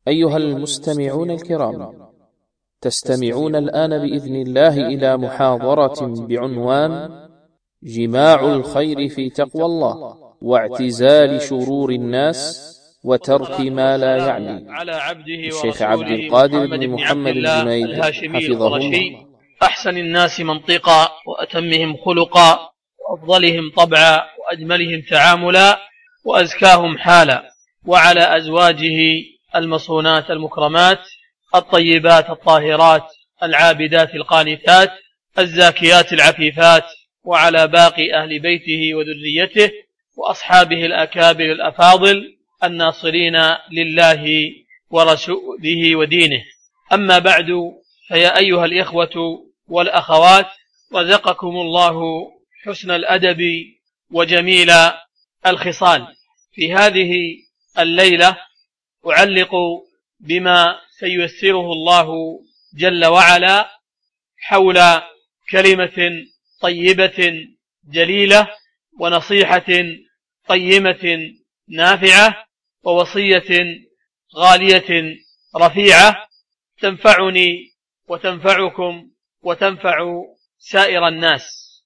أيها المستمعون الكرام، تستمعون الآن بإذن الله إلى محاضرة بعنوان جماع الخير في تقوى الله واعتزال شرور الناس وترك ما لا يعني. على عبده الشيخ عبد القادر بن محمد الجنيد حفظه الله. أحسن الناس منطقا وأتمهم خلقا وأفضلهم طبعا وأجملهم تعاملا وأزكاهم حالا، وعلى أزواجه المصونات المكرمات الطيبات الطاهرات العابدات القانتات الزاكيات العفيفات، وعلى باقي أهل بيته وذريته وأصحابه الأكابر الأفاضل الناصرين لله ورسوله ودينه. أما بعد، فيا أيها الإخوة والأخوات، رزقكم الله حسن الأدب وجميل الخصال. في هذه الليلة أعلق بما سييسره الله جل وعلا حول كلمة طيبة جليلة ونصيحة قيمة نافعة ووصية غالية رفيعة تنفعني وتنفعكم وتنفع سائر الناس.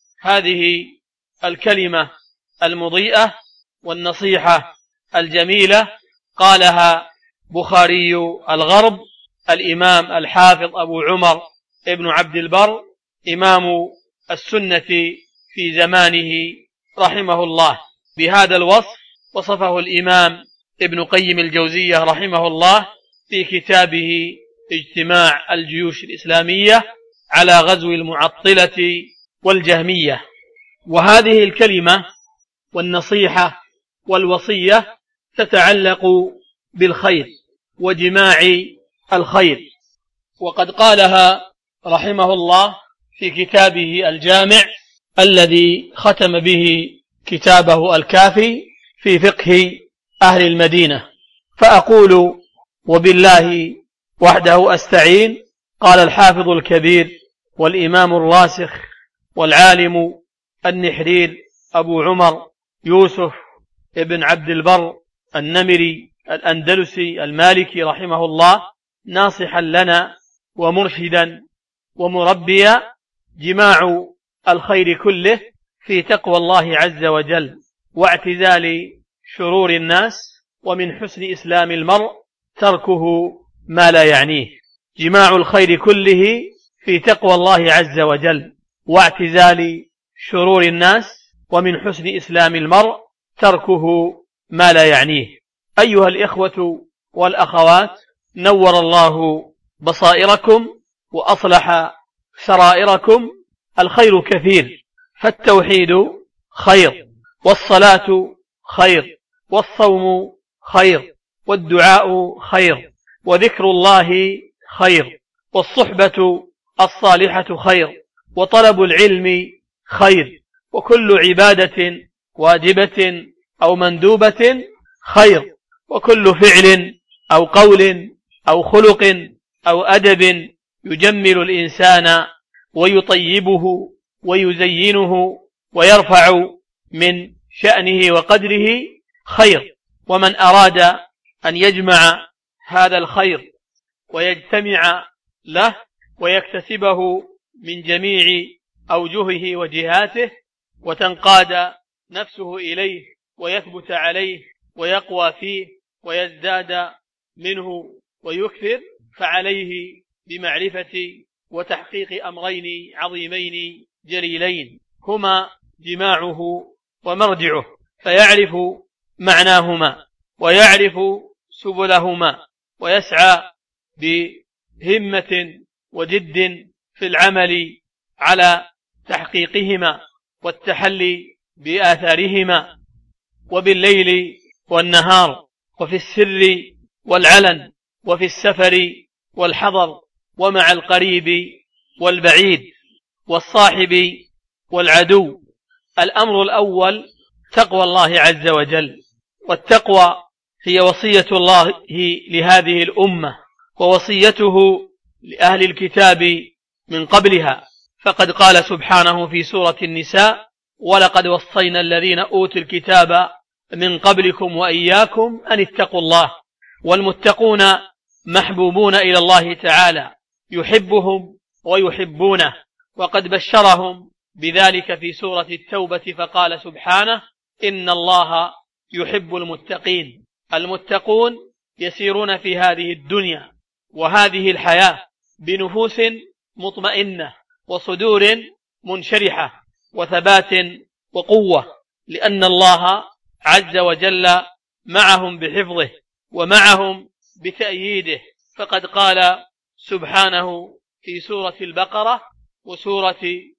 هذه الكلمة المضيئة والنصيحة الجميلة قالها بخاري الغرب الإمام الحافظ أبو عمر ابن عبد البر إمام السنة في زمانه رحمه الله. بهذا الوصف وصفه الإمام ابن قيم الجوزية رحمه الله في كتابه اجتماع الجيوش الإسلامية على غزو المعطلة والجهمية. وهذه الكلمة والنصيحة والوصية تتعلق بالخير وجماع الخير، وقد قالها رحمه الله في كتابه الجامع الذي ختم به كتابه الكافي في فقه أهل المدينة. فأقول وبالله وحده أستعين. قال الحافظ الكبير والإمام الراسخ والعالم النحرير أبو عمر يوسف ابن عبد البر النمري الأندلسي المالكي رحمه الله ناصحا لنا ومرشدا ومربيا: جماع الخير كله في تقوى الله عز وجل واعتزال شرور الناس، ومن حسن إسلام المرء تركه ما لا يعنيه. جماع الخير كله في تقوى الله عز وجل واعتزال شرور الناس، ومن حسن إسلام المرء تركه ما لا يعنيه. أيها الإخوة والأخوات، نور الله بصائركم وأصلح سرائركم. الخير كثير، فالتوحيد خير، والصلاة خير، والصوم خير، والدعاء خير، وذكر الله خير، والصحبة الصالحة خير، وطلب العلم خير، وكل عبادة واجبة أو مندوبة خير، وكل فعل أو قول أو خلق أو أدب يجمل الإنسان ويطيبه ويزينه ويرفع من شأنه وقدره خير. ومن أراد أن يجمع هذا الخير ويجتمع له ويكتسبه من جميع أوجهه وجهاته وتنقاد نفسه إليه ويثبت عليه ويقوى فيه ويزداد منه ويكثر، فعليه بمعرفة وتحقيق أمرين عظيمين جليلين هما جماعه ومرجعه، فيعرف معناهما ويعرف سبلهما ويسعى بهمة وجد في العمل على تحقيقهما والتحلي بآثارهما، وبالليل والنهار، وفي السر والعلن، وفي السفر والحضر، ومع القريب والبعيد، والصاحب والعدو. الأمر الأول تقوى الله عز وجل، والتقوى هي وصية الله لهذه الأمة ووصيته لأهل الكتاب من قبلها، فقد قال سبحانه في سورة النساء: ولقد وصينا الذين أوتوا الكتاب من قبلكم وإياكم أن اتقوا الله. والمتقون محبوبون إلى الله تعالى، يحبهم ويحبونه، وقد بشرهم بذلك في سورة التوبة فقال سبحانه: إن الله يحب المتقين. المتقون يسيرون في هذه الدنيا وهذه الحياة بنفوس مطمئنة وصدور منشرحة وثبات وقوة، لأن الله عز وجل معهم بحفظه ومعهم بتأييده. فقد قال سبحانه في سورة البقرة وسورة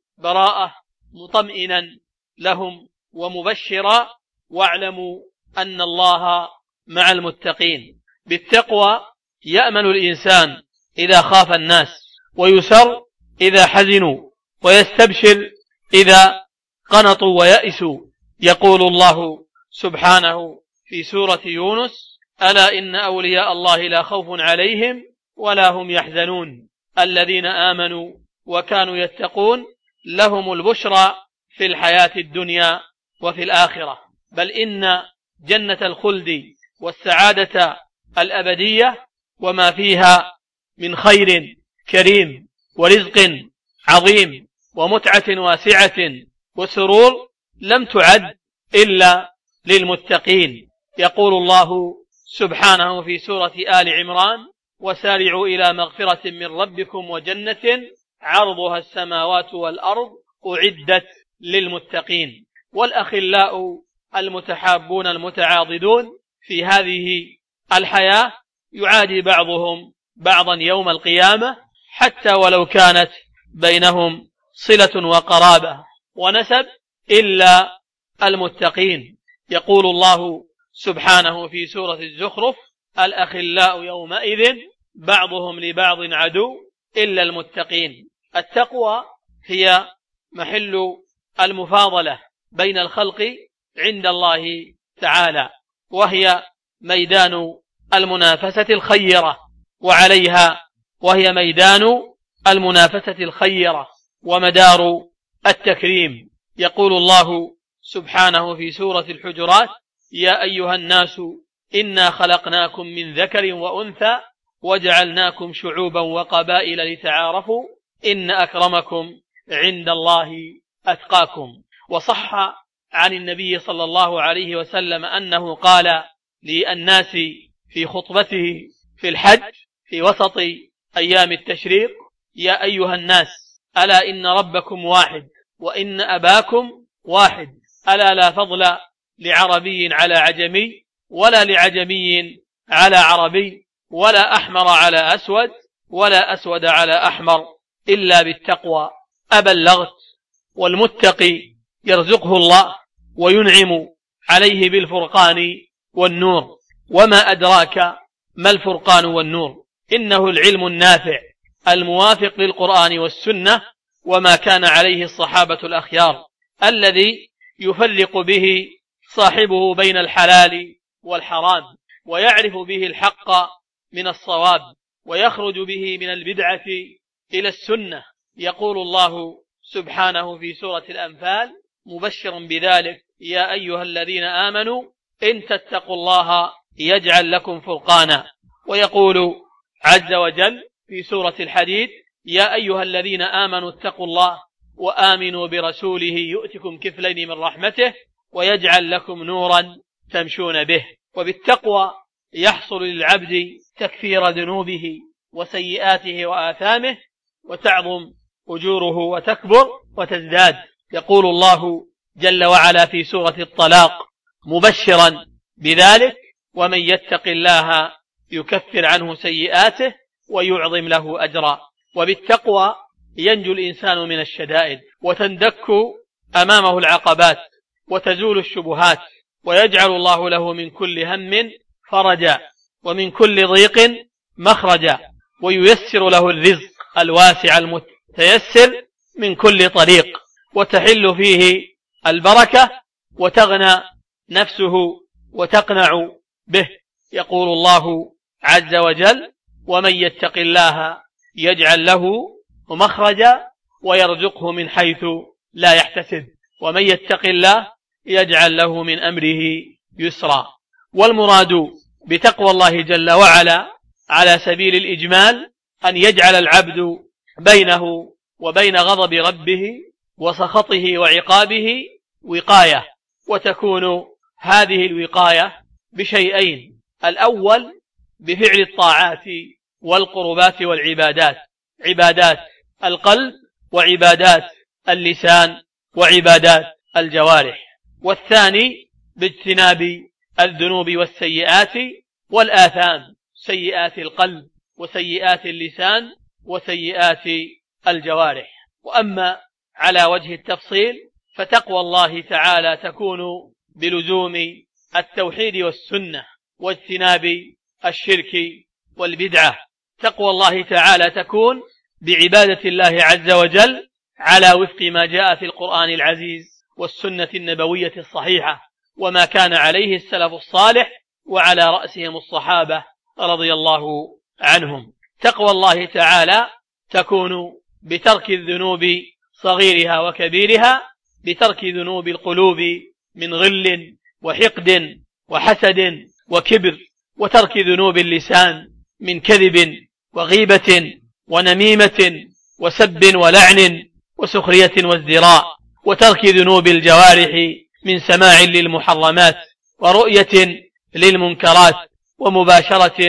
براءة مطمئنا لهم ومبشرا: واعلموا أن الله مع المتقين. بالتقوى يأمن الإنسان إذا خاف الناس، ويسر إذا حزنوا، ويستبشر إذا قنطوا ويأسوا. يقول الله سبحانه في سورة يونس: ألا إن أولياء الله لا خوف عليهم ولا هم يحزنون الذين آمنوا وكانوا يتقون لهم البشرى في الحياة الدنيا وفي الآخرة. بل إن جنة الخلد والسعادة الأبدية وما فيها من خير كريم ورزق عظيم ومتعة واسعة وسرور لم تعد إلا للمتقين. يقول الله سبحانه في سورة آل عمران: وسارعوا إلى مغفرة من ربكم وجنة عرضها السماوات والأرض أعدت للمتقين. والأخلاء المتحابون المتعاضدون في هذه الحياة يعادي بعضهم بعضا يوم القيامة، حتى ولو كانت بينهم صلة وقرابة ونسب، إلا المتقين. يقول الله سبحانه في سورة الزخرف: الأخلاء يومئذ بعضهم لبعض عدو إلا المتقين. التقوى هي محل المفاضلة بين الخلق عند الله تعالى، وهي ميدان المنافسة الخيرة وهي ميدان المنافسة الخيرة ومدار التكريم. يقول الله سبحانه في سورة الحجرات: يا أيها الناس إنا خلقناكم من ذكر وأنثى وجعلناكم شعوبا وقبائل لتعارفوا إن أكرمكم عند الله أتقاكم. وصح عن النبي صلى الله عليه وسلم أنه قال للناس في خطبته في الحج في وسط أيام التشريق: يا أيها الناس ألا إن ربكم واحد وإن أباكم واحد، ألا لا فضل لعربي على عجمي ولا لعجمي على عربي ولا أحمر على أسود ولا أسود على أحمر إلا بالتقوى. أبلغت. والمتقي يرزقه الله وينعم عليه بالفرقان والنور. وما أدراك ما الفرقان والنور؟ إنه العلم النافع الموافق للقرآن والسنة وما كان عليه الصحابة الأخيار، الذي يفرق به صاحبه بين الحلال والحرام، ويعرف به الحق من الصواب، ويخرج به من البدعة إلى السنة. يقول الله سبحانه في سورة الأنفال مبشرا بذلك: يا أيها الذين آمنوا إن تتقوا الله يجعل لكم فرقانا. ويقول عز وجل في سورة الحديد: يا أيها الذين آمنوا اتقوا الله وآمنوا برسوله يؤتكم كفلين من رحمته ويجعل لكم نورا تمشون به. وبالتقوى يحصل للعبد تكفير ذنوبه وسيئاته وآثامه، وتعظم أجوره وتكبر وتزداد. يقول الله جل وعلا في سورة الطلاق مبشرا بذلك: ومن يتق الله يكفر عنه سيئاته ويعظم له أجرا. وبالتقوى ينجو الإنسان من الشدائد، وتندك أمامه العقبات، وتزول الشبهات، ويجعل الله له من كل هم فرجا ومن كل ضيق مخرجا، وييسر له الرزق الواسع المتيسر من كل طريق، وتحل فيه البركة، وتغنى نفسه وتقنع به. يقول الله عز وجل: ومن يتق الله يجعل له مخرجا ويرزقه من حيث لا يحتسب، ومن يتق الله يجعل له من أمره يسرا. والمراد بتقوى الله جل وعلا على سبيل الإجمال أن يجعل العبد بينه وبين غضب ربه وسخطه وعقابه وقاية، وتكون هذه الوقاية بشيئين: الأول بفعل الطاعات والقربات والعبادات، عبادات القلب وعبادات اللسان وعبادات الجوارح، والثاني باجتناب الذنوب والسيئات والآثام، سيئات القلب وسيئات اللسان وسيئات الجوارح. وأما على وجه التفصيل فتقوى الله تعالى تكون بلزوم التوحيد والسنة واجتناب الشرك والبدعة. تقوى الله تعالى تكون بعبادة الله عز وجل على وفق ما جاء في القرآن العزيز والسنة النبوية الصحيحة وما كان عليه السلف الصالح وعلى رأسهم الصحابة رضي الله عنهم. تقوى الله تعالى تكون بترك الذنوب صغيرها وكبيرها، بترك ذنوب القلوب من غل وحقد وحسد وكبر، وترك ذنوب اللسان من كذب وغيبة ونميمة وسب ولعن وسخرية وازدراء، وترك ذنوب الجوارح من سماع للمحرمات ورؤية للمنكرات ومباشرة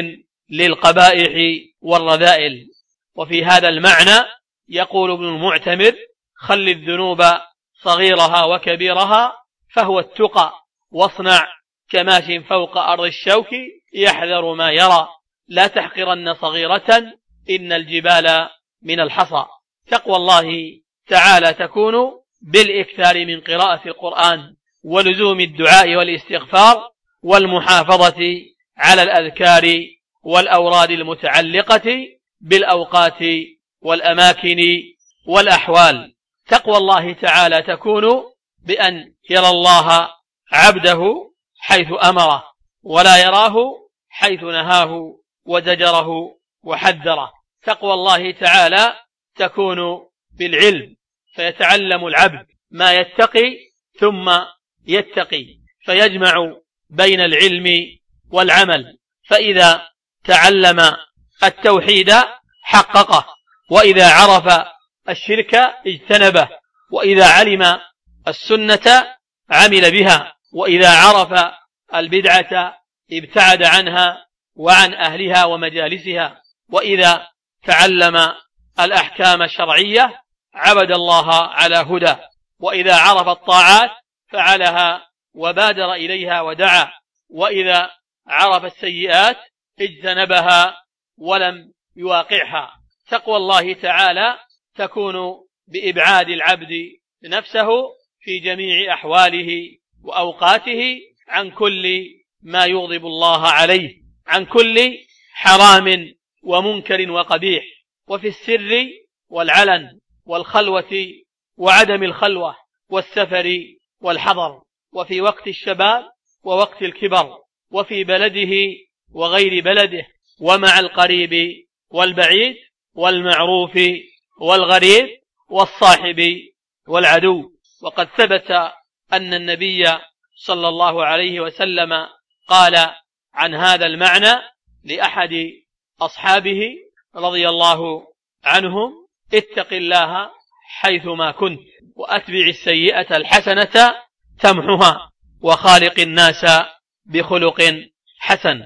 للقبائح والرذائل. وفي هذا المعنى يقول ابن المعتمر: خل الذنوب صغيرها وكبيرها فهو التقى، واصنع كماش فوق أرض الشوك يحذر ما يرى، لا تحقرن صغيرة إن الجبال من الحصى. تقوى الله تعالى تكون بالإكثار من قراءة القرآن ولزوم الدعاء والاستغفار والمحافظة على الأذكار والأوراد المتعلقة بالأوقات والأماكن والأحوال. تقوى الله تعالى تكون بأن يرى الله عبده حيث أمره ولا يراه حيث نهاه وزجره وحذره. تقوى الله تعالى تكون بالعلم، فيتعلم العبد ما يتقي ثم يتقي، فيجمع بين العلم والعمل، فإذا تعلم التوحيد حققه، وإذا عرف الشرك اجتنبه، وإذا علم السنة عمل بها، وإذا عرف البدعة ابتعد عنها وعن أهلها ومجالسها، وإذا تعلم الأحكام الشرعية عبد الله على هدى، وإذا عرف الطاعات فعلها وبادر إليها ودعا، وإذا عرف السيئات اجتنبها ولم يواقعها. تقوى الله تعالى تكون بإبعاد العبد نفسه في جميع أحواله وأوقاته عن كل ما يغضب الله عليه، عن كل حرام ومنكر وقبيح، وفي السر والعلن والخلوة وعدم الخلوة والسفر والحضر، وفي وقت الشباب ووقت الكبر، وفي بلده وغير بلده، ومع القريب والبعيد، والمعروف والغريب، والصاحب والعدو. وقد ثبت أن النبي صلى الله عليه وسلم قال عن هذا المعنى لأحد أصحابه رضي الله عنهم: اتق الله حيثما كنت، وأتبع السيئة الحسنة تمحها، وخالق الناس بخلق حسن.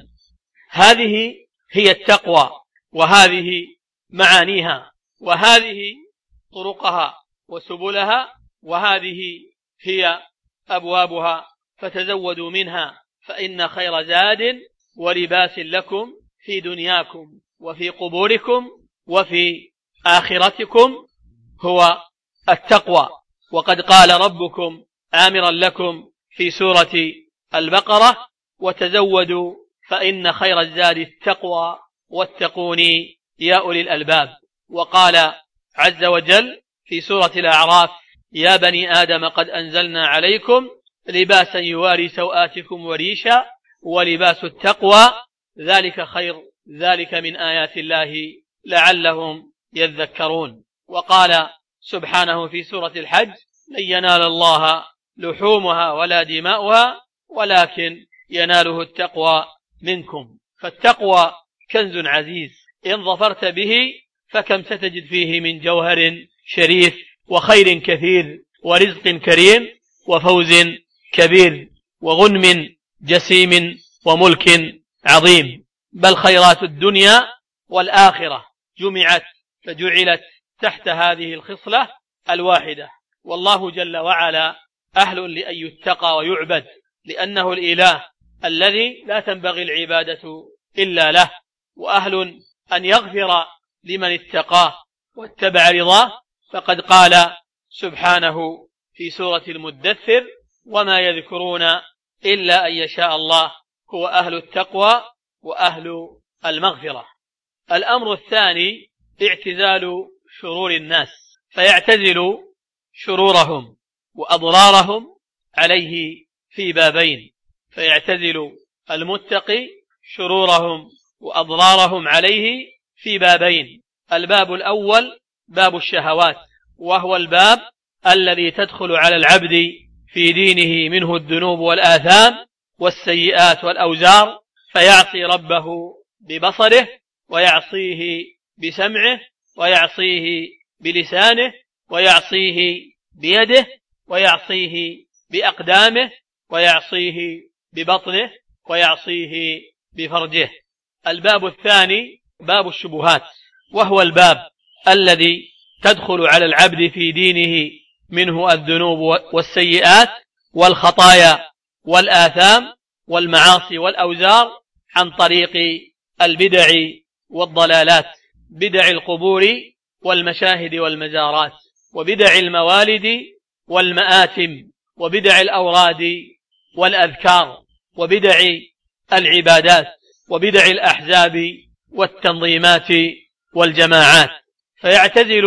هذه هي التقوى، وهذه معانيها، وهذه طرقها وسبلها، وهذه هي أبوابها، فتزودوا منها فإن خير زاد ولباس لكم في دنياكم وفي قبوركم وفي آخرتكم هو التقوى. وقد قال ربكم آمرا لكم في سورة البقرة: وتزودوا فإن خير الزاد التقوى واتقوني يا أولي الألباب. وقال عز وجل في سورة الأعراف: يا بني آدم قد أنزلنا عليكم لباسا يواري سوآتكم وريشا ولباس التقوى ذلك خير، ذلك من آيات الله لعلهم يذكرون. وقال سبحانه في سورة الحج: لن ينال الله لحومها ولا دماؤها ولكن يناله التقوى منكم. فالتقوى كنز عزيز إن ظفرت به فكم ستجد فيه من جوهر شريف وخير كثير ورزق كريم وفوز كبير وغنم جسيم وملك عظيم. بل خيرات الدنيا والآخرة جمعت فجعلت تحت هذه الخصلة الواحدة. والله جل وعلا أهل لأن يتقى ويعبد، لأنه الإله الذي لا تنبغي العبادة إلا له، وأهل أن يغفر لمن اتقاه واتبع رضاه. فقد قال سبحانه في سورة المدثر: وما يذكرون إلا أن يشاء الله هو أهل التقوى وأهل المغفرة. الأمر الثاني اعتزال شرور الناس، فيعتزل شرورهم وأضرارهم عليه في بابين. فيعتزل المتقي شرورهم وأضرارهم عليه في بابين. الباب الأول باب الشهوات، وهو الباب الذي تدخل على العبد في دينه منه الذنوب والآثام والسيئات والأوزار، فيعصي ربه ببصره، ويعصيه بسمعه، ويعصيه بلسانه، ويعصيه بيده، ويعصيه بأقدامه، ويعصيه ببطنه، ويعصيه بفرجه. الباب الثاني باب الشبهات، وهو الباب الذي تدخل على العبد في دينه منه الذنوب والسيئات والخطايا والآثام والمعاصي والأوزار عن طريق البدع والضلالات، بدع القبور والمشاهد والمزارات، وبدع الموالد والمآتم، وبدع الأوراد والأذكار، وبدع العبادات، وبدع الأحزاب والتنظيمات والجماعات. فيعتزل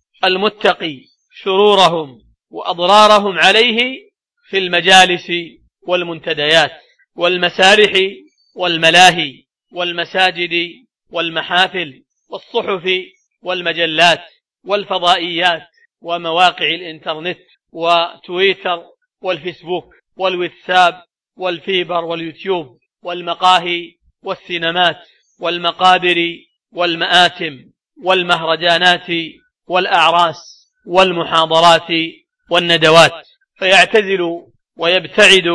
المتقي شرورهم وأضرارهم عليه في المجالس والمنتديات والمسارح والملاهي والمساجد والمحافل والصحف والمجلات والفضائيات ومواقع الإنترنت وتويتر والفيسبوك والواتساب والفيبر واليوتيوب والمقاهي والسينمات والمقابر والمآتم والمهرجانات والأعراس والمحاضرات والندوات. فيعتزل ويبتعد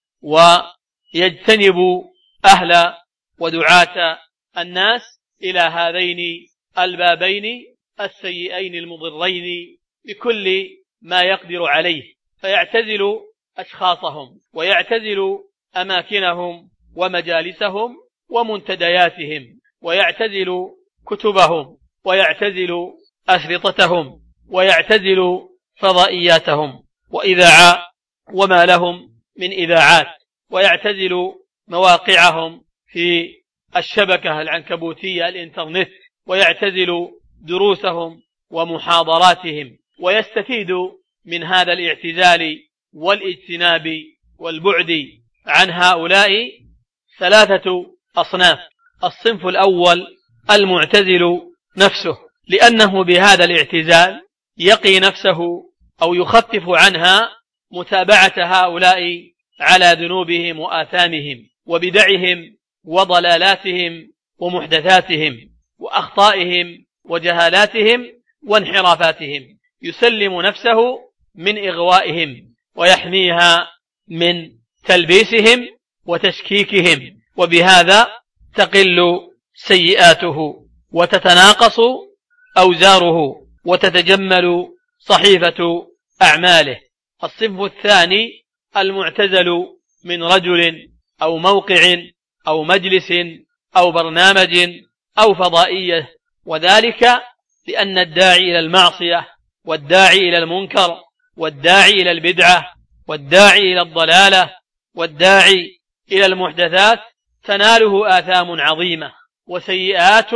ويجتنب أهل ودعاة الناس إلى هذين البابين السيئين المضرين بكل ما يقدر عليه. فيعتزل أشخاصهم، ويعتزل أماكنهم ومجالسهم ومنتدياتهم، ويعتزل كتبهم، ويعتزل أشرطتهم، ويعتزل فضائياتهم وإذاعة وما لهم من إذاعات، ويعتزل مواقعهم في الشبكة العنكبوتية الإنترنت، ويعتزل دروسهم ومحاضراتهم. ويستفيد من هذا الاعتزال والاجتناب والبعد عن هؤلاء ثلاثة أصناف. الصنف الأول المعتزل نفسه، لأنه بهذا الاعتزال يقي نفسه أو يخفف عنها متابعة هؤلاء على ذنوبهم وآثامهم وبدعهم وضلالاتهم ومحدثاتهم وأخطائهم وجهالاتهم وانحرافاتهم، يسلم نفسه من إغوائهم ويحميها من تلبيسهم وتشكيكهم، وبهذا تقل سيئاته وتتناقص أوزاره وتتجمل صحيفة أعماله. الصنف الثاني المعتزل من رجل أو موقع أو مجلس أو برنامج أو فضائية، وذلك لأن الداعي إلى المعصية والداعي إلى المنكر والداعي إلى البدعة والداعي إلى الضلالة والداعي إلى المحدثات تناله آثام عظيمة وسيئات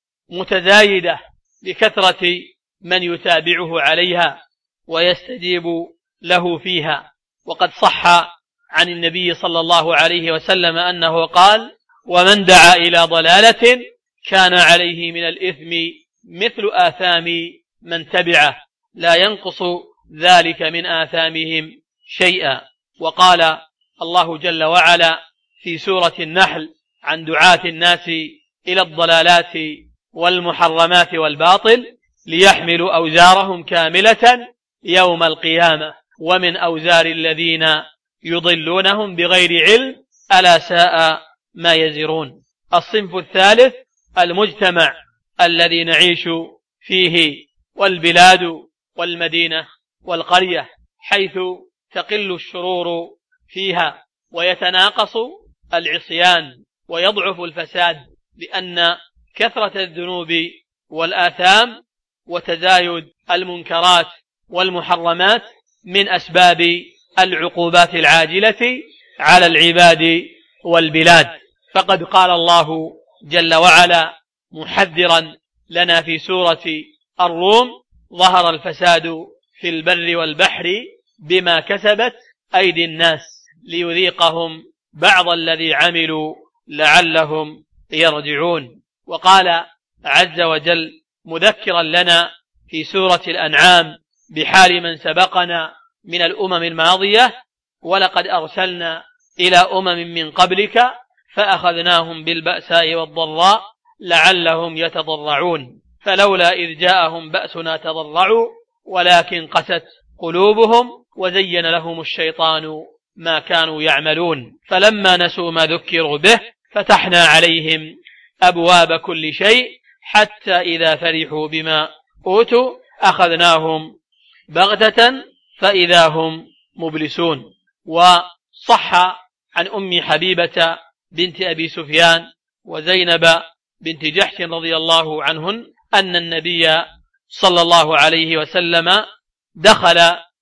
متزايدة بكثرة من يتابعه عليها ويستجيب له فيها. وقد صح عن النبي صلى الله عليه وسلم أنه قال: ومن دعا إلى ضلالة كان عليه من الإثم مثل آثام من تبعه لا ينقص ذلك من آثامهم شيئا. وقال الله جل وعلا في سورة النحل عن دعاة الناس إلى الضلالات والمحرمات والباطل ليحملوا أوزارهم كاملة يوم القيامة ومن أوزار الذين يضلونهم بغير علم ألا ساء ما يزرون. الصنف الثالث المجتمع الذي نعيش فيه والبلاد والمدينة والقرية، حيث تقل الشرور فيها ويتناقص العصيان ويضعف الفساد، لأن كثرة الذنوب والآثام وتزايد المنكرات والمحرمات من أسباب العقوبات العاجلة على العباد والبلاد. فقد قال الله جل وعلا محذرا لنا في سورة الروم: ظهر الفساد في البر والبحر بما كسبت أيدي الناس ليذيقهم بعض الذي عملوا لعلهم يرجعون. وقال عز وجل مذكرا لنا في سورة الأنعام بحال من سبقنا من الأمم الماضية: ولقد أرسلنا إلى أمم من قبلك فأخذناهم بالبأساء والضراء لعلهم يتضرعون فلولا إذ جاءهم بأسنا تضرعوا ولكن قست قلوبهم وزين لهم الشيطان ما كانوا يعملون فلما نسوا ما ذكروا به فتحنا عليهم أبواب كل شيء حتى إذا فرحوا بما أوتوا أخذناهم بغتة فإذا هم مبلسون. وصح عن أم حبيبة بنت أبي سفيان وزينب بنت جحش رضي الله عنهن أن النبي صلى الله عليه وسلم دخل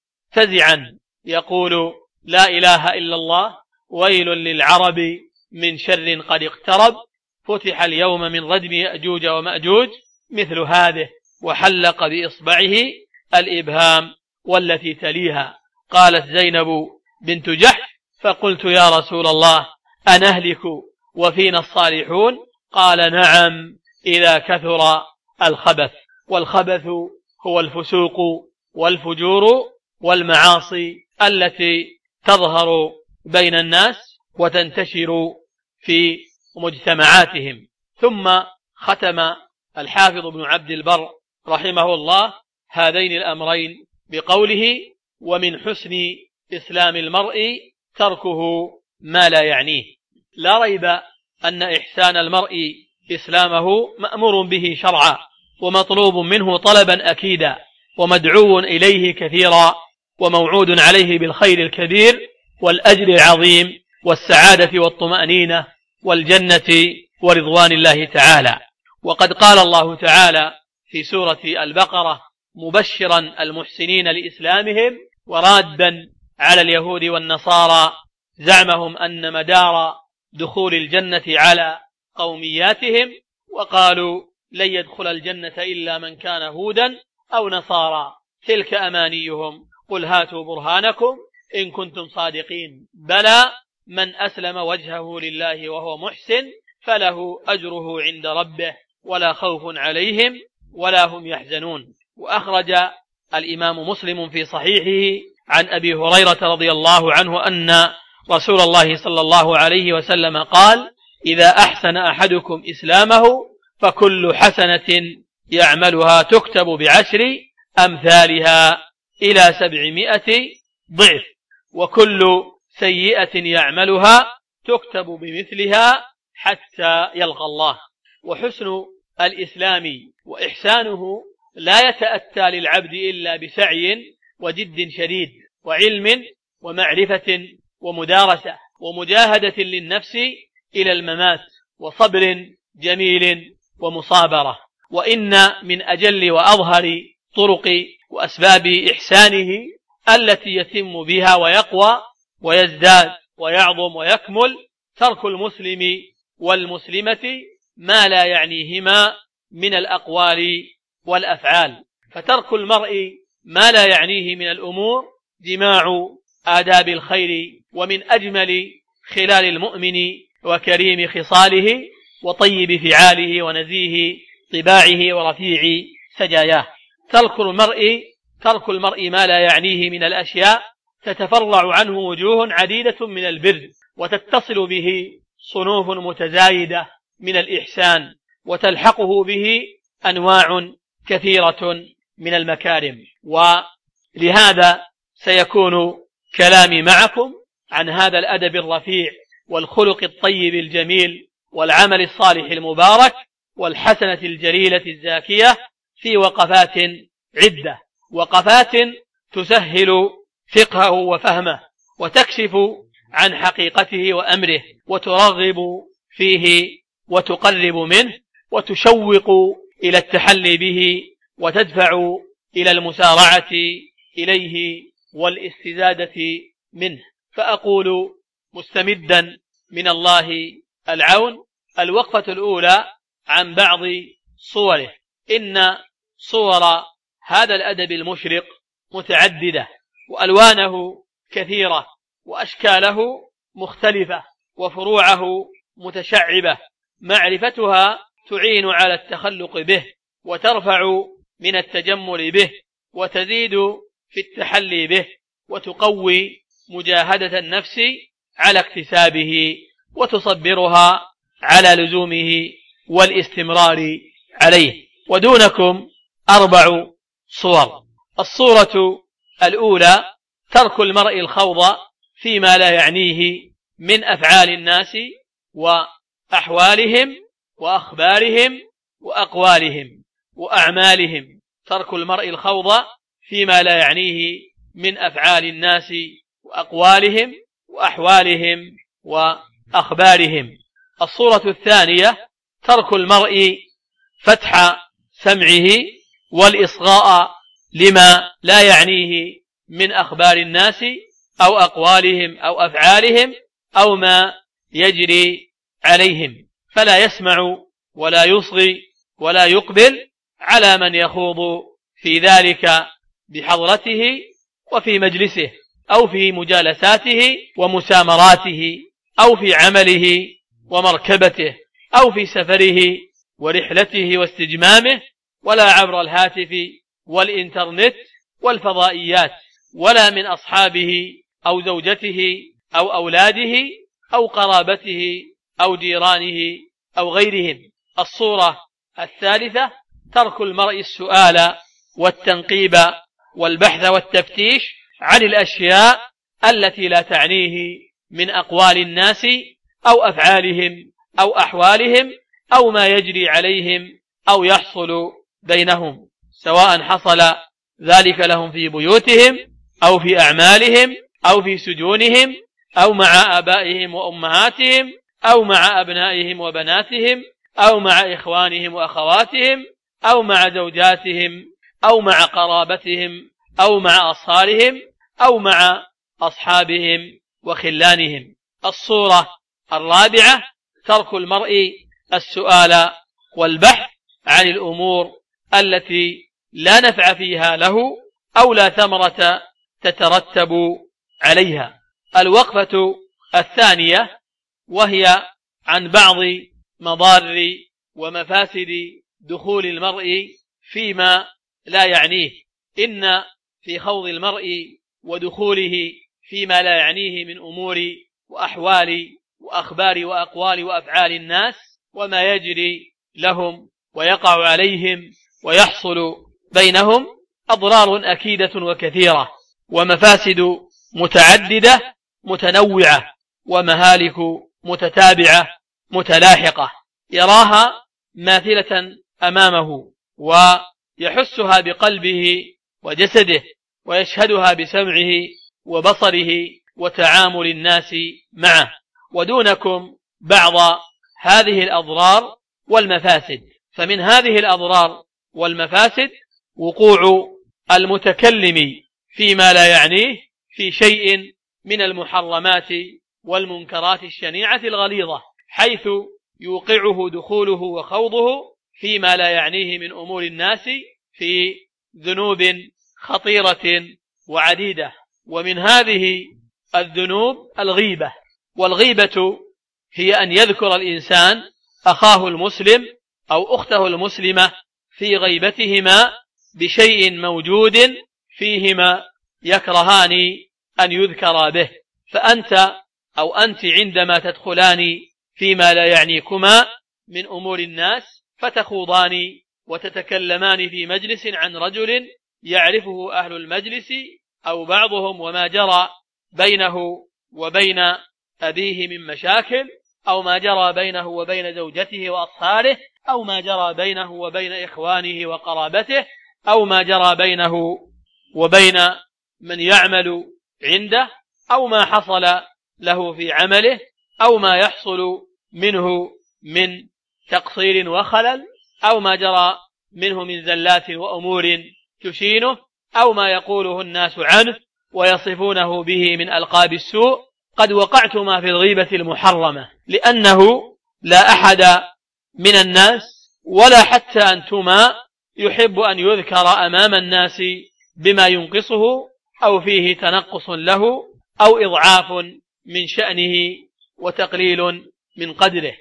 فزعا يقول: لا إله إلا الله، ويل للعرب من شر قد اقترب، فتح اليوم من ردم يأجوج ومأجوج مثل هذه، وحلق بإصبعه الإبهام والتي تليها. قالت زينب بنت جحش: فقلت يا رسول الله أنهلك وفينا الصالحون؟ قال: نعم، إذا كثر الخبث. والخبث هو الفسوق والفجور والمعاصي التي تظهر بين الناس وتنتشر في مجتمعاتهم. ثم ختم الحافظ ابن عبد البر رحمه الله هذين الأمرين بقوله: ومن حسن إسلام المرء تركه ما لا يعنيه. لا ريب أن إحسان المرء إسلامه مأمور به شرعا ومطلوب منه طلبا أكيدا ومدعو إليه كثيرا وموعود عليه بالخير الكبير والأجر العظيم والسعادة والطمأنينة والجنة ورضوان الله تعالى. وقد قال الله تعالى في سورة البقرة مبشرا المحسنين لإسلامهم ورادا على اليهود والنصارى زعمهم أن مدار دخول الجنة على قومياتهم، وقالوا: لن يدخل الجنة إلا من كان هودا أو نصارى، تلك أمانيهم، قل هاتوا برهانكم إن كنتم صادقين، بلى من أسلم وجهه لله وهو محسن فله أجره عند ربه ولا خوف عليهم ولا هم يحزنون. وأخرج الإمام مسلم في صحيحه عن أبي هريرة رضي الله عنه أن رسول الله صلى الله عليه وسلم قال: إذا أحسن أحدكم إسلامه فكل حسنة يعملها تكتب ب10 أمثالها إلى 700 ضعف، وكل سيئة يعملها تكتب بمثلها حتى يلقى الله. وحسن الإسلام وإحسانه لا يتأتى للعبد إلا بسعي وجد شديد وعلم ومعرفة ومدارسة ومجاهدة للنفس إلى الممات وصبر جميل ومصابرة. وإن من أجل وأظهر طرق وأسباب إحسانه التي يتم بها ويقوى ويزداد ويعظم ويكمل ترك المسلم والمسلمة ما لا يعنيهما من الأقوال والأفعال. فترك المرء ما لا يعنيه من الأمور جماع آداب الخير ومن أجمل خلال المؤمن وكريم خصاله وطيب فعاله ونزيه طباعه ورفيع سجاياه. ترك المرء ما لا يعنيه من الأشياء تتفرع عنه وجوه عديدة من البر وتتصل به صنوف متزايدة من الإحسان، وتلحقه به أنواع كثيرة من المكارم. ولهذا سيكون كلامي معكم عن هذا الأدب الرفيع والخلق الطيب الجميل والعمل الصالح المبارك والحسنة الجليلة الزاكية في وقفات عدة، وقفات تسهل فقهه وفهمه وتكشف عن حقيقته وأمره وترغب فيه وتقرب منه وتشوق إلى التحلي به وتدفع إلى المسارعة إليه والاستزادة منه. فأقول مستمدا من الله العون: الوقفة الأولى عن بعض صوره. إن صور هذا الأدب المشرق متعددة، وألوانه كثيرة، وأشكاله مختلفة، وفروعه متشعبة. معرفتها تعين على التخلق به، وترفع من التجمل به، وتزيد في التحلي به، وتقوي مجاهدة النفس على اكتسابه، وتصبرها على لزومه والاستمرار عليه. ودونكم 4 صور. الصورة الأولى: ترك المرء الخوض فيما لا يعنيه من أفعال الناس وأحوالهم وأخبارهم وأقوالهم وأعمالهم. ترك المرء الخوض فيما لا يعنيه من أفعال الناس وأقوالهم وأحوالهم وأخبارهم. الصورة الثانية: ترك المرء فتح سمعه والإصغاء لما لا يعنيه من أخبار الناس أو أقوالهم أو أفعالهم أو ما يجري عليهم، فلا يسمع ولا يصغي ولا يقبل على من يخوض في ذلك بحضرته وفي مجلسه أو في مجالساته ومسامراته أو في عمله ومركبته أو في سفره ورحلته واستجمامه، ولا عبر الهاتف والإنترنت والفضائيات، ولا من أصحابه أو زوجته أو أولاده أو قرابته أو جيرانه أو غيرهم. الصورة الثالثة: ترك المرء السؤال والتنقيب والبحث والتفتيش عن الأشياء التي لا تعنيه من أقوال الناس أو أفعالهم أو أحوالهم أو ما يجري عليهم أو يحصل بينهم، سواء حصل ذلك لهم في بيوتهم أو في أعمالهم أو في سجونهم أو مع آبائهم وأمهاتهم أو مع أبنائهم وبناتهم أو مع إخوانهم وأخواتهم أو مع زوجاتهم أو مع قرابتهم أو مع أصهارهم أو مع أصحابهم وخلانهم. الصورة الرابعة: ترك المرء السؤال والبحث عن الأمور التي لا نفع فيها له أو لا ثمرة تترتب عليها. الوقفة الثانية، وهي عن بعض مضار ومفاسد دخول المرء فيما لا يعنيه. إن في خوض المرء ودخوله فيما لا يعنيه من أمور وأحوال وأخبار وأقوال وأفعال الناس وما يجري لهم ويقع عليهم ويحصل بينهم أضرار أكيدة وكثيرة، ومفاسد متعددة متنوعة، ومهالك متتابعة متلاحقة، يراها ماثلة أمامه ويحسها بقلبه وجسده ويشهدها بسمعه وبصره وتعامل الناس معه. ودونكم بعض هذه الأضرار والمفاسد. فمن هذه الأضرار والمفاسد: وقوع المتكلم فيما لا يعنيه في شيء من المحرمات والمنكرات الشنيعة الغليظة، حيث يوقعه دخوله وخوضه فيما لا يعنيه من أمور الناس في ذنوب خطيرة وعديدة. ومن هذه الذنوب الغيبة. والغيبة هي أن يذكر الإنسان أخاه المسلم أو أخته المسلمة في غيبتهما بشيء موجود فيهما يكرهان أن يذكر به، فأنت أو أنت عندما تدخلان فيما لا يعنيكما من أمور الناس فتخوضان وتتكلمان في مجلس عن رجل يعرفه أهل المجلس أو بعضهم وما جرى بينه وبين أبيه من مشاكل، أو ما جرى بينه وبين زوجته وأطفاله، أو ما جرى بينه وبين إخوانه وقرابته، أو ما جرى بينه وبين من يعمل عنده، أو ما حصل له في عمله، أو ما يحصل منه من تقصير وخلل، أو ما جرى منه من زلات وأمور تشينه، أو ما يقوله الناس عنه ويصفونه به من ألقاب السوء. قد وقعتما في الغيبة المحرمة، لأنه لا أحد من الناس ولا حتى أنتما يحب أن يذكر أمام الناس بما ينقصه أو فيه تنقص له أو إضعاف من شأنه وتقليل من قدره.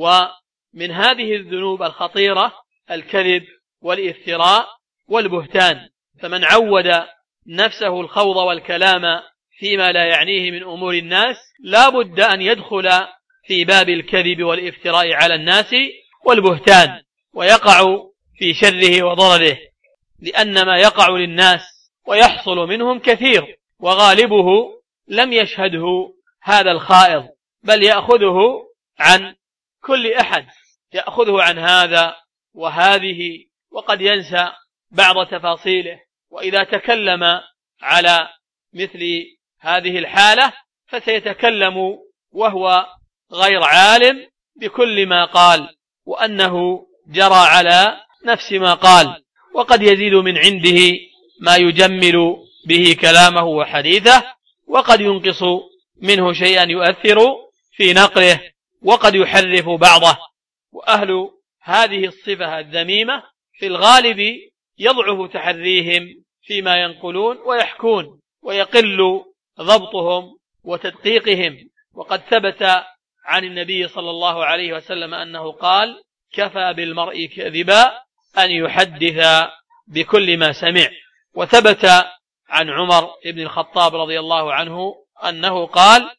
ومن هذه الذنوب الخطيرة الكذب والافتراء والبهتان، فمن عود نفسه الخوض والكلام فيما لا يعنيه من أمور الناس لا بد أن يدخل في باب الكذب والافتراء على الناس والبهتان، ويقع في شره وضرره، لأن ما يقع للناس ويحصل منهم كثير، وغالبه لم يشهده هذا الخائض، بل يأخذه عن كل أحد، يأخذه عن هذا وهذه، وقد ينسى بعض تفاصيله. وإذا تكلم على مثل هذه الحالة فسيتكلم وهو غير عالم بكل ما قال، وأنه جرى على نفس ما قال، وقد يزيد من عنده ما يجمل به كلامه وحديثه، وقد ينقص منه شيئا يؤثر في نقله، وقد يحرف بعضه. وأهل هذه الصفة الذميمة في الغالب يضعف تحريهم فيما ينقلون ويحكون، ويقل ضبطهم وتدقيقهم. وقد ثبت عن النبي صلى الله عليه وسلم أنه قال: كفى بالمرء كذبا أن يحدث بكل ما سمع. وثبت عن عمر بن الخطاب رضي الله عنه أنه قال: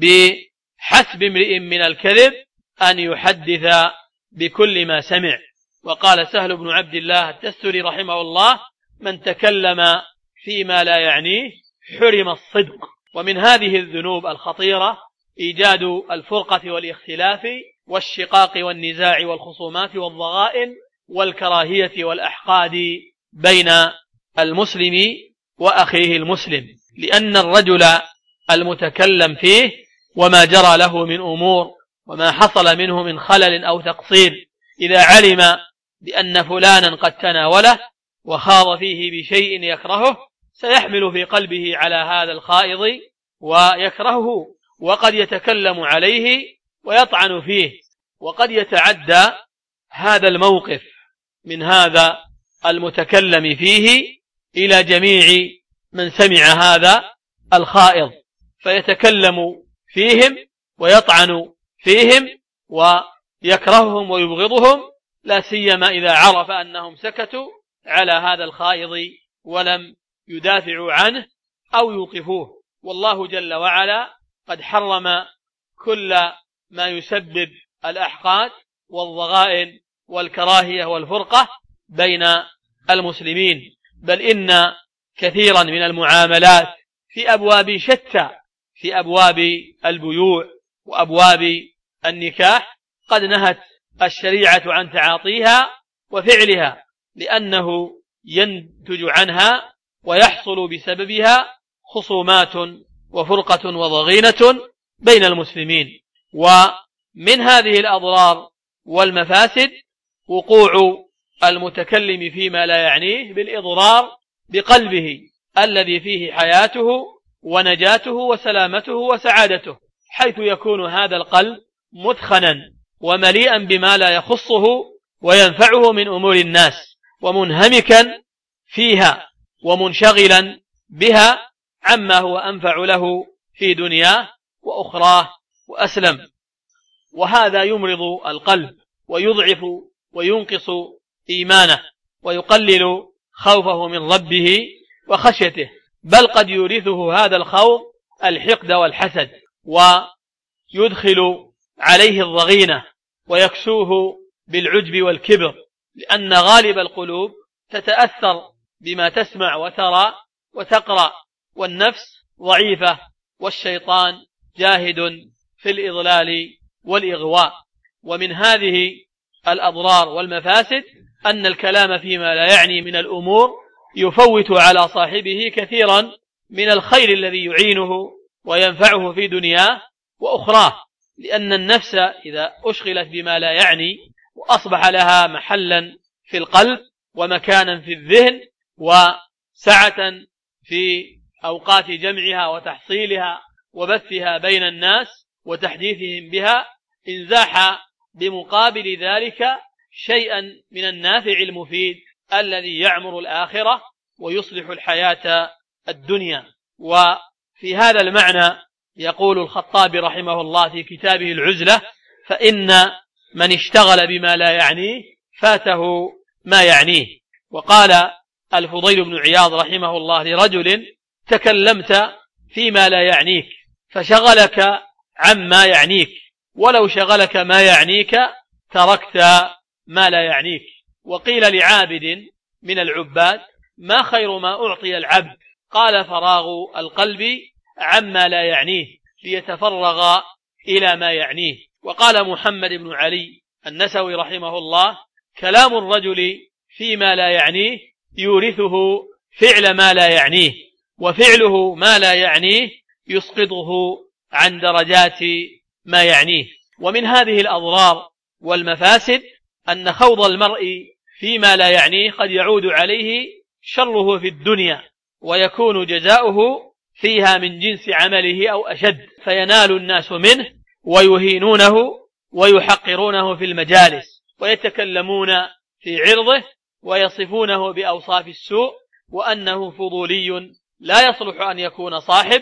بحسب امرئ من الكذب أن يحدث بكل ما سمع. وقال سهل بن عبد الله التستري رحمه الله: من تكلم فيما لا يعنيه حرم الصدق. ومن هذه الذنوب الخطيرة إيجاد الفرقة والاختلاف والشقاق والنزاع والخصومات والضغائن والكراهية والأحقاد بين المسلم وأخيه المسلم، لأن الرجل المتكلم فيه وما جرى له من أمور وما حصل منه من خلل أو تقصير، إذا علم بأن فلانا قد تناوله وخاض فيه بشيء يكرهه سيحمل في قلبه على هذا الخائض ويكرهه، وقد يتكلم عليه ويطعن فيه، وقد يتعدى هذا الموقف من هذا المتكلم فيه إلى جميع من سمع هذا الخائض، فيتكلم فيهم ويطعن فيهم ويكرههم ويبغضهم، لا سيما إذا عرف أنهم سكتوا على هذا الخائض ولم يدافعوا عنه أو يوقفوه. والله جل وعلا قد حرم كل ما يسبب الأحقاد والضغائن والكراهية والفرقة بين المسلمين، بل إن كثيرا من المعاملات في أبواب شتى، في أبواب البيوع وأبواب النكاح، قد نهت الشريعة عن تعاطيها وفعلها، لأنه ينتج عنها ويحصل بسببها خصومات وفرقة وضغينة بين المسلمين. ومن هذه الأضرار والمفاسد وقوع المتكلم فيما لا يعنيه بالإضرار بقلبه الذي فيه حياته ونجاته وسلامته وسعادته، حيث يكون هذا القلب مثخنا ومليئا بما لا يخصه وينفعه من أمور الناس، ومنهمكا فيها ومنشغلا بها عما هو أنفع له في دنياه وأخراه وأسلم. وهذا يمرض القلب ويضعف وينقص إيمانه ويقلل خوفه من ربه وخشيته، بل قد يورثه هذا الخوف الحقد والحسد، ويدخل عليه الضغينة ويكسوه بالعجب والكبر، لأن غالب القلوب تتأثر بما تسمع وترى وتقرأ، والنفس ضعيفة، والشيطان جاهد في الإضلال والإغواء. ومن هذه الأضرار والمفاسد أن الكلام فيما لا يعني من الأمور يفوت على صاحبه كثيرا من الخير الذي يعينه وينفعه في دنياه وأخراه، لأن النفس إذا أشغلت بما لا يعني وأصبح لها محلا في القلب ومكانا في الذهن وسعة في أوقات جمعها وتحصيلها وبثها بين الناس وتحديثهم بها، انزاح بمقابل ذلك شيئا من النافع المفيد الذي يعمر الآخرة ويصلح الحياة الدنيا. وفي هذا المعنى يقول الخطابي رحمه الله في كتابه العزلة: فإن من اشتغل بما لا يعنيه فاته ما يعنيه. وقال الفضيل بن عياض رحمه الله لرجل: تكلمت فيما لا يعنيك فشغلك عما يعنيك، ولو شغلك ما يعنيك تركت ما لا يعنيك. وقيل لعابد من العباد: ما خير ما أعطي العبد؟ قال: فراغ القلب عما لا يعنيه ليتفرغ إلى ما يعنيه. وقال محمد بن علي النسوي رحمه الله: كلام الرجل فيما لا يعنيه يورثه فعل ما لا يعنيه، وفعله ما لا يعنيه يسقطه عن درجات ما يعنيه. ومن هذه الأضرار والمفاسد أن خوض المرء فيما لا يعنيه قد يعود عليه شره في الدنيا، ويكون جزاؤه فيها من جنس عمله أو أشد، فينال الناس منه ويهينونه ويحقرونه في المجالس، ويتكلمون في عرضه ويصفونه بأوصاف السوء، وأنه فضولي لا يصلح أن يكون صاحب،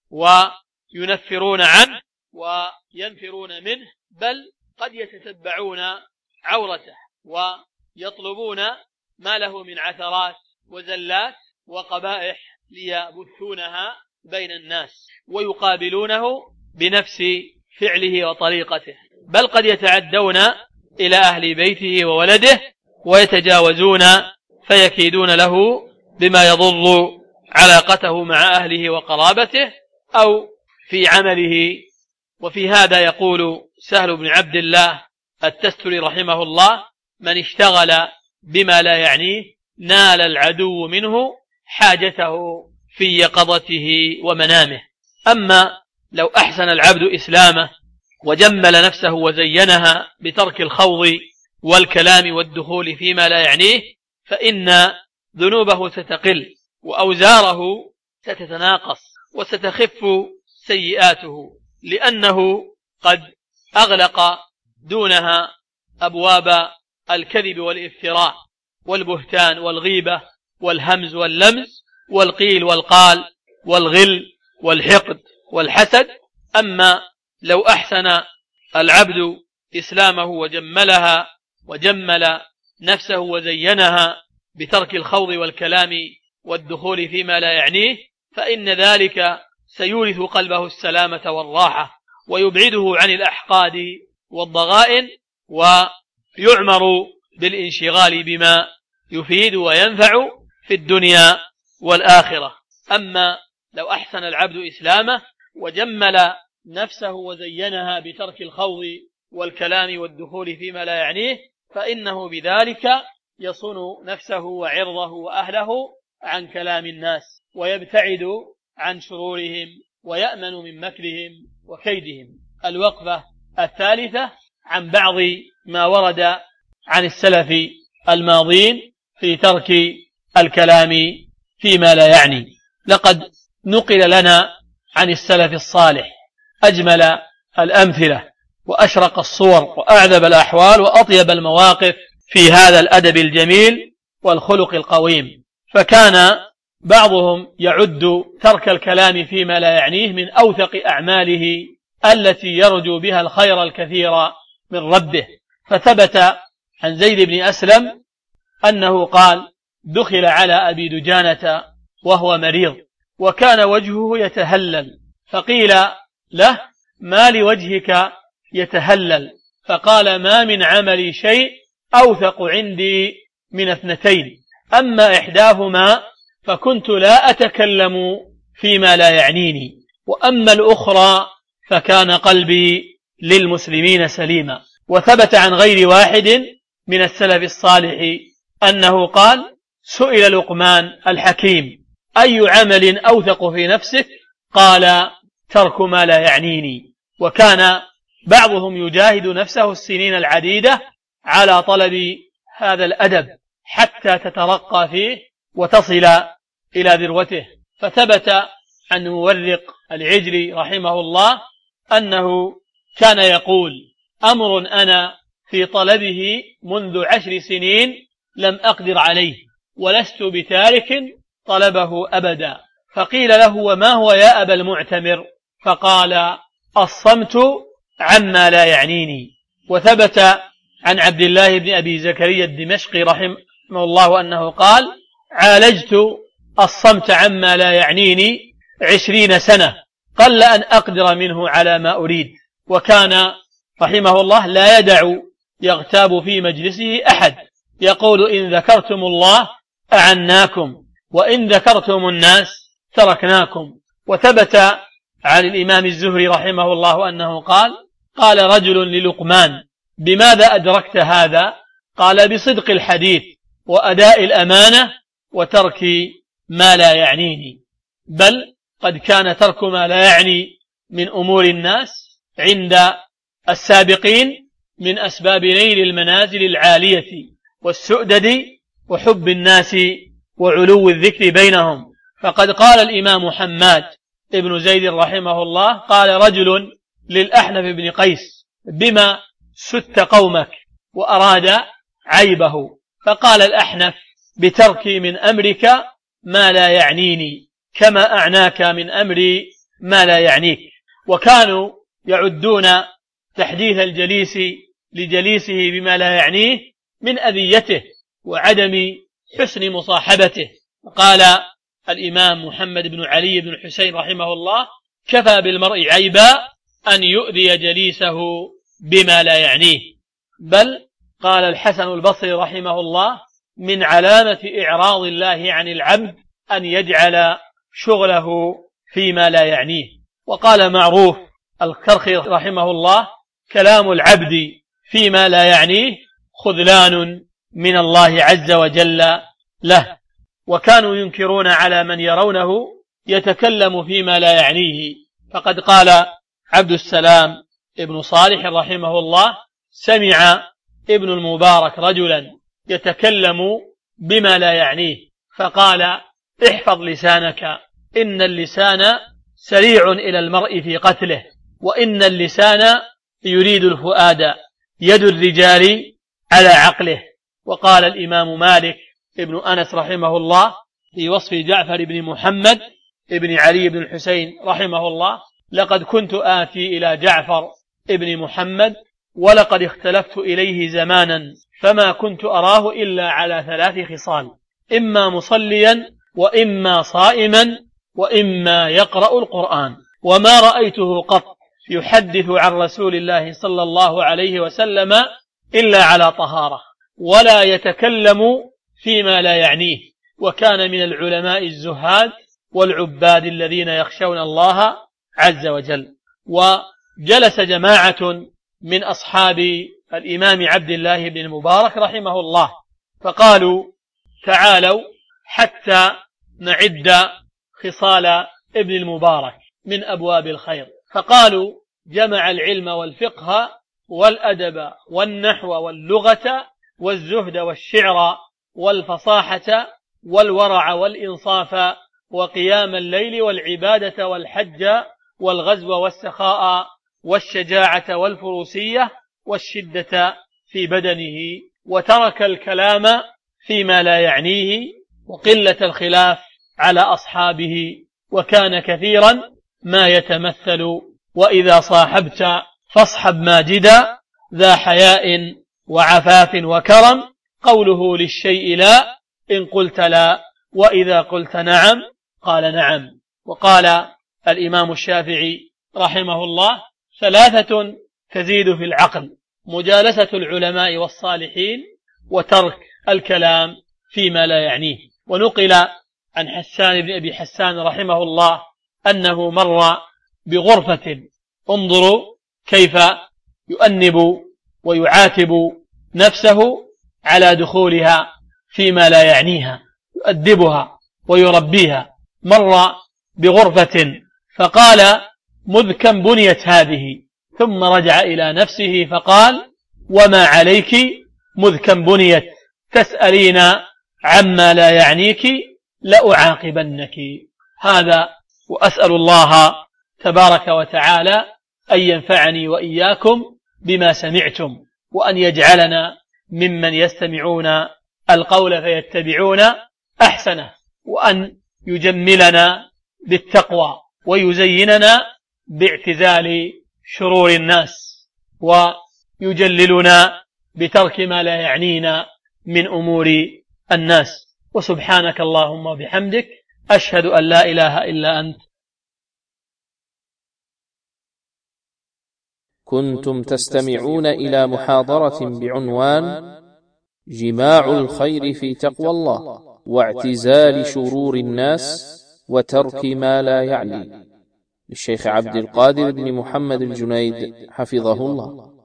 وينفرون عنه وينفرون منه، بل قد يتتبعون عورته ويطلبون ما له من عثرات وزلات وقبائح ليبثونها بين الناس، ويقابلونه بنفس فعله وطريقته، بل قد يتعدون إلى أهل بيته وولده ويتجاوزون فيكيدون له بما يضر علاقته مع أهله وقرابته أو في عمله. وفي هذا يقول سهل بن عبد الله التستري رحمه الله: من اشتغل بما لا يعنيه نال العدو منه حاجته في يقظته ومنامه. أما لو أحسن العبد إسلامه وجمل نفسه وزينها بترك الخوض والكلام والدخول فيما لا يعنيه، فإن ذنوبه ستقل وأوزاره ستتناقص وستخف سيئاته، لأنه قد أغلق دونها أبواب الكذب والافتراء والبهتان والغيبة والهمز واللمز والقيل والقال والغل والحقد والحسد. أما لو أحسن العبد إسلامه وجملها وجمل نفسه وزينها بترك الخوض والكلام والدخول فيما لا يعنيه، فإن ذلك سيورث قلبه السلامة والراحة، ويبعده عن الأحقاد والضغائن، ويعمر بالانشغال بما يفيد وينفع في الدنيا والآخرة. أما لو أحسن العبد إسلامه وجمل نفسه وزينها بترك الخوض والكلام والدخول فيما لا يعنيه، فإنه بذلك يصون نفسه وعرضه وأهله عن كلام الناس، ويبتعد عن شرورهم ويأمن من مكرهم وكيدهم. الوقفة الثالثة عن بعض ما ورد عن السلف الماضين في ترك الكلام فيما لا يعني. لقد نقل لنا عن السلف الصالح أجمل الأمثلة وأشرق الصور وأعذب الأحوال وأطيب المواقف في هذا الأدب الجميل والخلق القويم. فكان بعضهم يعد ترك الكلام فيما لا يعنيه من أوثق أعماله التي يرجو بها الخير الكثير من ربه. فثبت عن زيد بن أسلم أنه قال: دخل على أبي دجانة وهو مريض وكان وجهه يتهلل، فقيل له: ما لوجهك يتهلل؟ فقال: ما من عملي شيء أوثق عندي من 2، أما إحداهما فكنت لا أتكلم فيما لا يعنيني، وأما الأخرى فكان قلبي للمسلمين سليما. وثبت عن غير واحد من السلف الصالح أنه قال: سئل لقمان الحكيم: أي عمل أوثق في نفسك؟ قال: ترك ما لا يعنيني. وكان بعضهم يجاهد نفسه السنين العديدة على طلب هذا الأدب حتى تترقى فيه وتصل إلى ذروته. فثبت عن مورق العجلي رحمه الله أنه كان يقول: أمر أنا في طلبه منذ 10 سنين لم أقدر عليه، ولست بتارك طلبه أبدا. فقيل له: وما هو يا أبا المعتمر؟ فقال: الصمت عما لا يعنيني. وثبت عن عبد الله بن أبي زكريا الدمشقي رحمه الله أنه قال: عالجت الصمت عما لا يعنيني 20 سنة، قل أن أقدر منه على ما أريد. وكان رحمه الله لا يدع يغتاب في مجلسه أحد، يقول: إن ذكرتم الله أعناكم، وإن ذكرتم الناس تركناكم. وثبت عن الإمام الزهري رحمه الله أنه قال رجل للقمان: بماذا أدركت هذا؟ قال: بصدق الحديث وأداء الأمانة وترك ما لا يعنيني. بل قد كان ترك ما لا يعني من أمور الناس عند السابقين من أسباب نيل المنازل العالية والسؤدد وحب الناس وعلو الذكر بينهم. فقد قال الإمام حماد ابن زيد رحمه الله: قال رجل للأحنف بن قيس: بما ست قومك؟ وأراد عيبه. فقال الأحنف: بتركي من أمرك ما لا يعنيني، كما أعناك من أمري ما لا يعنيك. وكانوا يعدون تحديث الجليس لجليسه بما لا يعنيه من أذيته وعدم حسن مصاحبته. قال الإمام محمد بن علي بن حسين رحمه الله: كفى بالمرء عيبا أن يؤذي جليسه بما لا يعنيه. بل قال الحسن البصري رحمه الله: من علامة إعراض الله عن العبد أن يجعل شغله فيما لا يعنيه. وقال معروف الكرخي رحمه الله: كلام العبد فيما لا يعنيه خذلان من الله عز وجل له. وكانوا ينكرون على من يرونه يتكلم فيما لا يعنيه. فقد قال عبد السلام ابن صالح رحمه الله: سمع ابن المبارك رجلا يتكلم بما لا يعنيه، فقال: احفظ لسانك، إن اللسان سريع إلى المرء في قتله، وإن اللسان يريد الفؤاد، يد الرجال على عقله. وقال الإمام مالك ابن أنس رحمه الله في وصف جعفر بن محمد ابن علي بن الحسين رحمه الله: لقد كنت آتي إلى جعفر ابن محمد ولقد اختلفت إليه زمانا، فما كنت أراه إلا على 3 خصال: إما مصليا، وإما صائما، وإما يقرأ القرآن. وما رأيته قط يحدث عن رسول الله صلى الله عليه وسلم إلا على طهارة، ولا يتكلم فيما لا يعنيه. وكان من العلماء الزهاد والعباد الذين يخشون الله عز وجل. وجلس جماعة من أصحاب الإمام عبد الله بن المبارك رحمه الله، فقالوا: تعالوا حتى نعد خصال ابن المبارك من أبواب الخير. فقالوا: جمع العلم والفقه والأدب والنحو واللغة والزهد والشعر والفصاحة والورع والإنصاف وقيام الليل والعبادة والحج والغزو والسخاء والشجاعة والفروسية والشدة في بدنه، وترك الكلام فيما لا يعنيه وقلة الخلاف على أصحابه، وكان كثيرا ما يتمثل: وإذا صاحبت فاصحب ماجدا ذا حياء وعفاف وكرم، قوله للشيء لا إن قلت لا، وإذا قلت نعم قال نعم. وقال الإمام الشافعي رحمه الله: 3 تزيد في العقل: مجالسة العلماء والصالحين وترك الكلام فيما لا يعنيه. ونقل عن حسان بن أبي حسان رحمه الله أنه مر بغرفة، انظروا كيف يؤنب ويعاتب نفسه على دخولها فيما لا يعنيها، يؤدبها ويربيها. مر بغرفة فقال: مذ كم بنيت هذه؟ ثم رجع إلى نفسه فقال: وما عليك مذ كم بنيت؟ تسألين عما لا يعنيك لأعاقبنك. هذا، وأسأل الله تبارك وتعالى أن ينفعني وإياكم بما سمعتم، وأن يجعلنا ممن يستمعون القول فيتبعون أحسنه، وأن يجملنا بالتقوى ويزيننا باعتزال شرور الناس، ويجللنا بترك ما لا يعنينا من أمور الناس. وسبحانك اللهم وبحمدك، أشهد أن لا إله إلا أنت. كنتم تستمعون إلى محاضرة بعنوان جماع الخير في تقوى الله واعتزال شرور الناس وترك ما لا يعني، للشيخ عبد القادر بن محمد الجنيد حفظه الله.